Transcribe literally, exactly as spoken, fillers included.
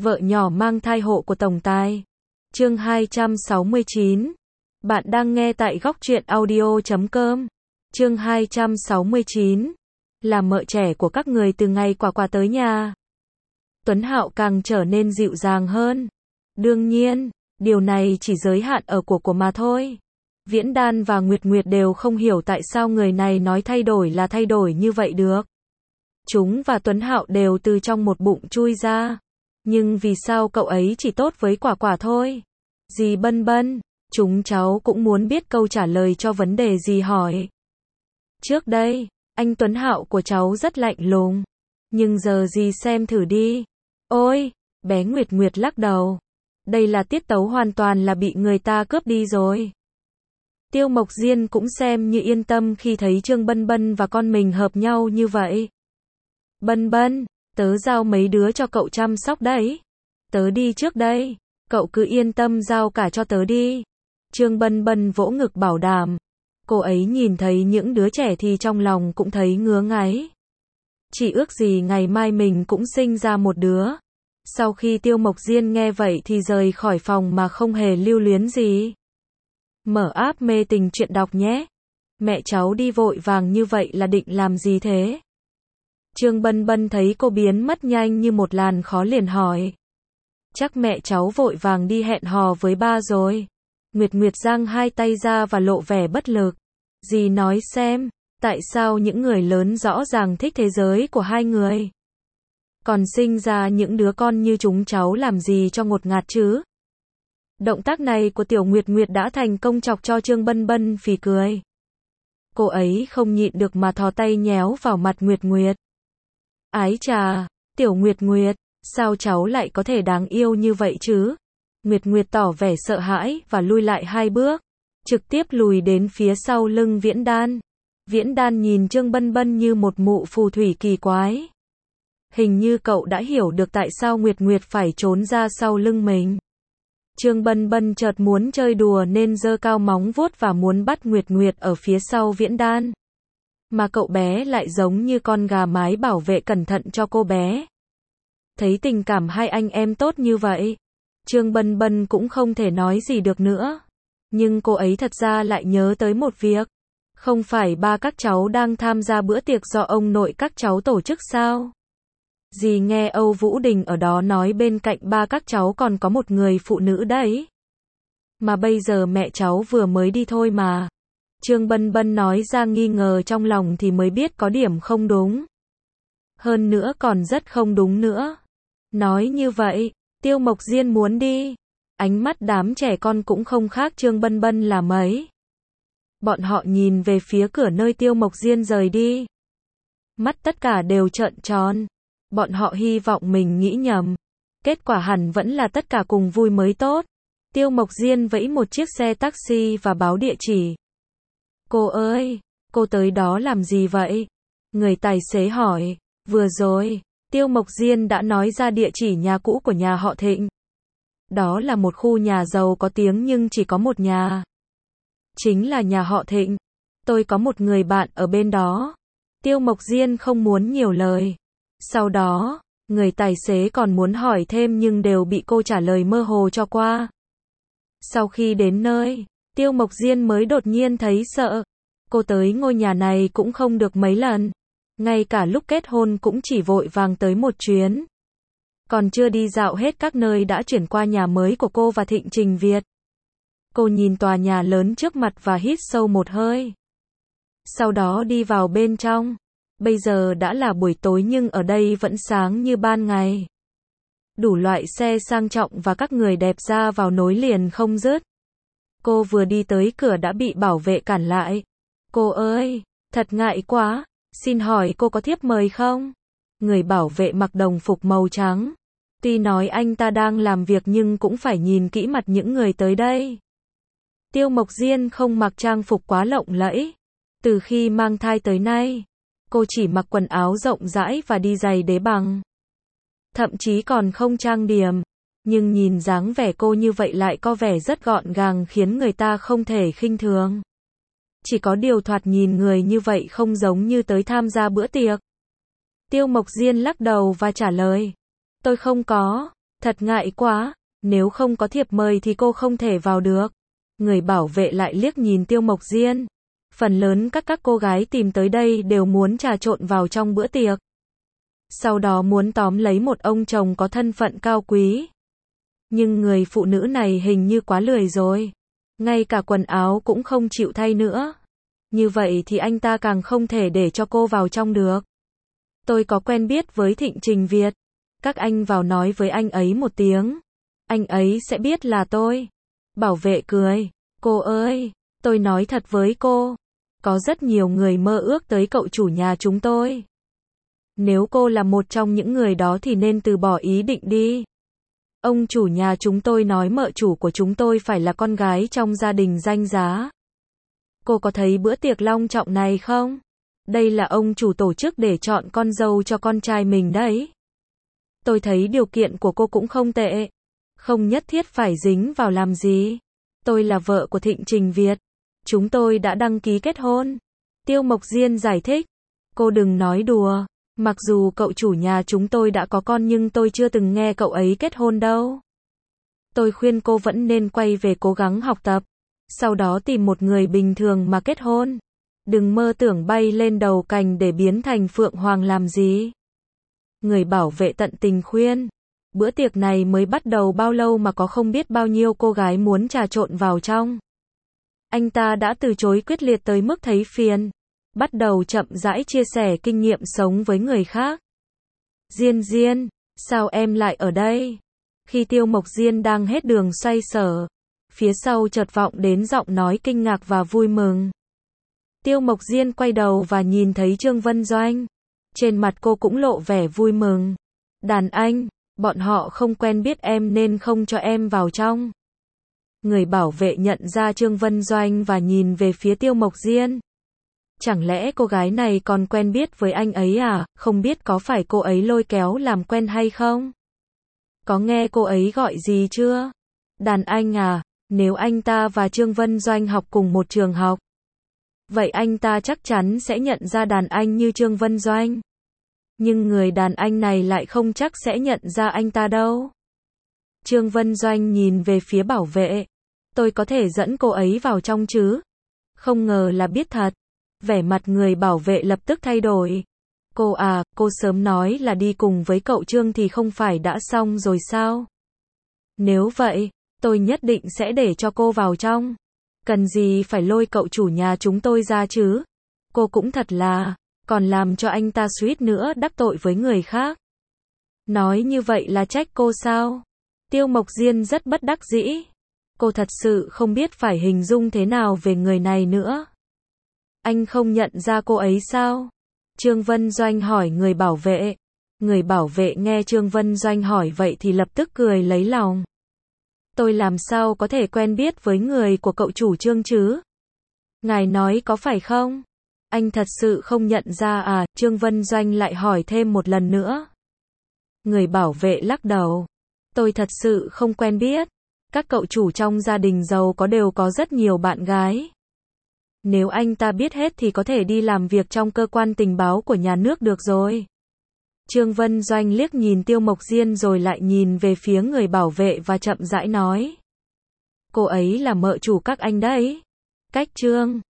Vợ nhỏ mang thai hộ của tổng tài. Chương hai trăm sáu mươi chín. Bạn đang nghe tại góc truyện audio chấm com. Chương hai trăm sáu mươi chín. Là mợ trẻ của các người từ ngày Quả Quả tới nhà. Tuấn Hạo càng trở nên dịu dàng hơn. Đương nhiên, điều này chỉ giới hạn ở của của mà thôi. Viễn Đan và Nguyệt Nguyệt đều không hiểu tại sao người này nói thay đổi là thay đổi như vậy được. Chúng và Tuấn Hạo đều từ trong một bụng chui ra. Nhưng vì sao cậu ấy chỉ tốt với Quả Quả thôi? Dì Bân Bân, chúng cháu cũng muốn biết câu trả lời cho vấn đề dì hỏi. Trước đây, anh Tuấn Hạo của cháu rất lạnh lùng. Nhưng giờ dì xem thử đi. Ôi, bé Nguyệt Nguyệt lắc đầu. Đây là tiết tấu hoàn toàn là bị người ta cướp đi rồi. Tiêu Mộc Diên cũng xem như yên tâm khi thấy Trương Bân Bân và con mình hợp nhau như vậy. Bân Bân, tớ giao mấy đứa cho cậu chăm sóc đấy. Tớ đi trước đây, cậu cứ yên tâm giao cả cho tớ đi. Trương Bân Bân vỗ ngực bảo đảm. Cô ấy nhìn thấy những đứa trẻ thì trong lòng cũng thấy ngứa ngáy. Chỉ ước gì ngày mai mình cũng sinh ra một đứa. Sau khi Tiêu Mộc Diên nghe vậy thì rời khỏi phòng mà không hề lưu luyến gì. Mở app mê tình truyện đọc nhé. Mẹ cháu đi vội vàng như vậy là định làm gì thế? Trương Bân Bân thấy cô biến mất nhanh như một làn khói liền hỏi. Chắc mẹ cháu vội vàng đi hẹn hò với ba rồi. Nguyệt Nguyệt giang hai tay ra và lộ vẻ bất lực. Dì nói xem, tại sao những người lớn rõ ràng thích thế giới của hai người? Còn sinh ra những đứa con như chúng cháu làm gì cho ngột ngạt chứ? Động tác này của Tiểu Nguyệt Nguyệt đã thành công chọc cho Trương Bân Bân phì cười. Cô ấy không nhịn được mà thò tay nhéo vào mặt Nguyệt Nguyệt. Ái chà, Tiểu Nguyệt Nguyệt, sao cháu lại có thể đáng yêu như vậy chứ? Nguyệt Nguyệt tỏ vẻ sợ hãi và lui lại hai bước, trực tiếp lùi đến phía sau lưng Viễn Đan. Viễn Đan nhìn Trương Bân Bân như một mụ phù thủy kỳ quái. Hình như cậu đã hiểu được tại sao Nguyệt Nguyệt phải trốn ra sau lưng mình. Trương Bân Bân chợt muốn chơi đùa nên giơ cao móng vuốt và muốn bắt Nguyệt Nguyệt ở phía sau Viễn Đan. Mà cậu bé lại giống như con gà mái bảo vệ cẩn thận cho cô bé. Thấy tình cảm hai anh em tốt như vậy, Trương Bân Bân cũng không thể nói gì được nữa. Nhưng cô ấy thật ra lại nhớ tới một việc. Không phải ba các cháu đang tham gia bữa tiệc do ông nội các cháu tổ chức sao? Dì nghe Âu Vũ Đình ở đó nói bên cạnh ba các cháu còn có một người phụ nữ đấy. Mà bây giờ mẹ cháu vừa mới đi thôi mà. Trương Bân Bân nói ra nghi ngờ trong lòng thì mới biết có điểm không đúng. Hơn nữa còn rất không đúng nữa. Nói như vậy, Tiêu Mộc Diên muốn đi. Ánh mắt đám trẻ con cũng không khác Trương Bân Bân là mấy. Bọn họ nhìn về phía cửa nơi Tiêu Mộc Diên rời đi. Mắt tất cả đều trợn tròn. Bọn họ hy vọng mình nghĩ nhầm. Kết quả hẳn vẫn là tất cả cùng vui mới tốt. Tiêu Mộc Diên vẫy một chiếc xe taxi và báo địa chỉ. Cô ơi, cô tới đó làm gì vậy? Người tài xế hỏi. Vừa rồi, Tiêu Mộc Diên đã nói ra địa chỉ nhà cũ của nhà họ Thịnh. Đó là một khu nhà giàu có tiếng nhưng chỉ có một nhà. Chính là nhà họ Thịnh. Tôi có một người bạn ở bên đó. Tiêu Mộc Diên không muốn nhiều lời. Sau đó, người tài xế còn muốn hỏi thêm nhưng đều bị cô trả lời mơ hồ cho qua. Sau khi đến nơi, Tiêu Mộc Diên mới đột nhiên thấy sợ. Cô tới ngôi nhà này cũng không được mấy lần. Ngay cả lúc kết hôn cũng chỉ vội vàng tới một chuyến. Còn chưa đi dạo hết các nơi đã chuyển qua nhà mới của cô và Thịnh Trình Việt. Cô nhìn tòa nhà lớn trước mặt và hít sâu một hơi. Sau đó đi vào bên trong. Bây giờ đã là buổi tối nhưng ở đây vẫn sáng như ban ngày. Đủ loại xe sang trọng và các người đẹp ra vào nối liền không dứt. Cô vừa đi tới cửa đã bị bảo vệ cản lại. Cô ơi, thật ngại quá, xin hỏi cô có thiếp mời không? Người bảo vệ mặc đồng phục màu trắng. Tuy nói anh ta đang làm việc nhưng cũng phải nhìn kỹ mặt những người tới đây. Tiêu Mộc Diên không mặc trang phục quá lộng lẫy. Từ khi mang thai tới nay, cô chỉ mặc quần áo rộng rãi và đi giày đế bằng. Thậm chí còn không trang điểm. Nhưng nhìn dáng vẻ cô như vậy lại có vẻ rất gọn gàng khiến người ta không thể khinh thường. Chỉ có điều thoạt nhìn người như vậy không giống như tới tham gia bữa tiệc. Tiêu Mộc Diên lắc đầu và trả lời. Tôi không có. Thật ngại quá, nếu không có thiệp mời thì cô không thể vào được. Người bảo vệ lại liếc nhìn Tiêu Mộc Diên. Phần lớn các các cô gái tìm tới đây đều muốn trà trộn vào trong bữa tiệc. Sau đó muốn tóm lấy một ông chồng có thân phận cao quý. Nhưng người phụ nữ này hình như quá lười rồi. Ngay cả quần áo cũng không chịu thay nữa. Như vậy thì anh ta càng không thể để cho cô vào trong được. Tôi có quen biết với Thịnh Trình Việt. Các anh vào nói với anh ấy một tiếng. Anh ấy sẽ biết là tôi. Bảo vệ cười. Cô ơi, tôi nói thật với cô. Có rất nhiều người mơ ước tới cậu chủ nhà chúng tôi. Nếu cô là một trong những người đó thì nên từ bỏ ý định đi. Ông chủ nhà chúng tôi nói mợ chủ của chúng tôi phải là con gái trong gia đình danh giá. Cô có thấy bữa tiệc long trọng này không? Đây là ông chủ tổ chức để chọn con dâu cho con trai mình đấy. Tôi thấy điều kiện của cô cũng không tệ. Không nhất thiết phải dính vào làm gì. Tôi là vợ của Thịnh Trình Việt. Chúng tôi đã đăng ký kết hôn. Tiêu Mộc Diên giải thích. Cô đừng nói đùa. Mặc dù cậu chủ nhà chúng tôi đã có con nhưng tôi chưa từng nghe cậu ấy kết hôn đâu. Tôi khuyên cô vẫn nên quay về cố gắng học tập. Sau đó tìm một người bình thường mà kết hôn. Đừng mơ tưởng bay lên đầu cành để biến thành phượng hoàng làm gì. Người bảo vệ tận tình khuyên. Bữa tiệc này mới bắt đầu bao lâu mà có không biết bao nhiêu cô gái muốn trà trộn vào trong. Anh ta đã từ chối quyết liệt tới mức thấy phiền. Bắt đầu chậm rãi chia sẻ kinh nghiệm sống với người khác. Diên Diên, sao em lại ở đây? Khi Tiêu Mộc Diên đang hết đường xoay sở, phía sau chợt vọng đến giọng nói kinh ngạc và vui mừng. Tiêu Mộc Diên quay đầu và nhìn thấy Trương Vân Doanh. Trên mặt cô cũng lộ vẻ vui mừng. Đàn anh, bọn họ không quen biết em nên không cho em vào trong. Người bảo vệ nhận ra Trương Vân Doanh và nhìn về phía Tiêu Mộc Diên. Chẳng lẽ cô gái này còn quen biết với anh ấy à, không biết có phải cô ấy lôi kéo làm quen hay không? Có nghe cô ấy gọi gì chưa? Đàn anh à, nếu anh ta và Trương Vân Doanh học cùng một trường học. Vậy anh ta chắc chắn sẽ nhận ra đàn anh như Trương Vân Doanh. Nhưng người đàn anh này lại không chắc sẽ nhận ra anh ta đâu. Trương Vân Doanh nhìn về phía bảo vệ. Tôi có thể dẫn cô ấy vào trong chứ? Không ngờ là biết thật. Vẻ mặt người bảo vệ lập tức thay đổi. Cô à, cô sớm nói là đi cùng với cậu Trương thì không phải đã xong rồi sao? Nếu vậy, tôi nhất định sẽ để cho cô vào trong. Cần gì phải lôi cậu chủ nhà chúng tôi ra chứ? Cô cũng thật là, còn làm cho anh ta suýt nữa đắc tội với người khác. Nói như vậy là trách cô sao? Tiêu Mộc Diên rất bất đắc dĩ. Cô thật sự không biết phải hình dung thế nào về người này nữa. Anh không nhận ra cô ấy sao? Trương Vân Doanh hỏi người bảo vệ. Người bảo vệ nghe Trương Vân Doanh hỏi vậy thì lập tức cười lấy lòng. Tôi làm sao có thể quen biết với người của cậu chủ Trương chứ? Ngài nói có phải không? Anh thật sự không nhận ra à? Trương Vân Doanh lại hỏi thêm một lần nữa. Người bảo vệ lắc đầu. Tôi thật sự không quen biết. Các cậu chủ trong gia đình giàu có đều có rất nhiều bạn gái. Nếu anh ta biết hết thì có thể đi làm việc trong cơ quan tình báo của nhà nước được rồi. Trương Vân Doanh liếc nhìn Tiêu Mộc Diên rồi lại nhìn về phía người bảo vệ và chậm rãi nói. Cô ấy là mợ chủ các anh đấy. Cách Trương